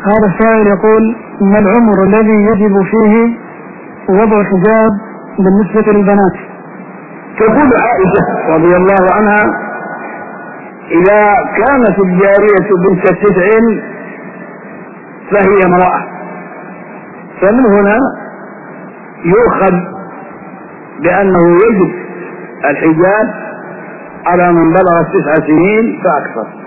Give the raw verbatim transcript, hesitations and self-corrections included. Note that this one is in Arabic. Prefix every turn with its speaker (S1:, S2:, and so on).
S1: هذا السائل يقول: ما العمر الذي يجب فيه وضع حجاب بالنسبة للبنات؟
S2: تقول عائشة رضي الله عنها: إذا كانت الجارية بنت تسع فهي امرأة. فمن هنا يؤخذ بأنه يجب الحجاب على من بلغ تسع سنين فأكثر.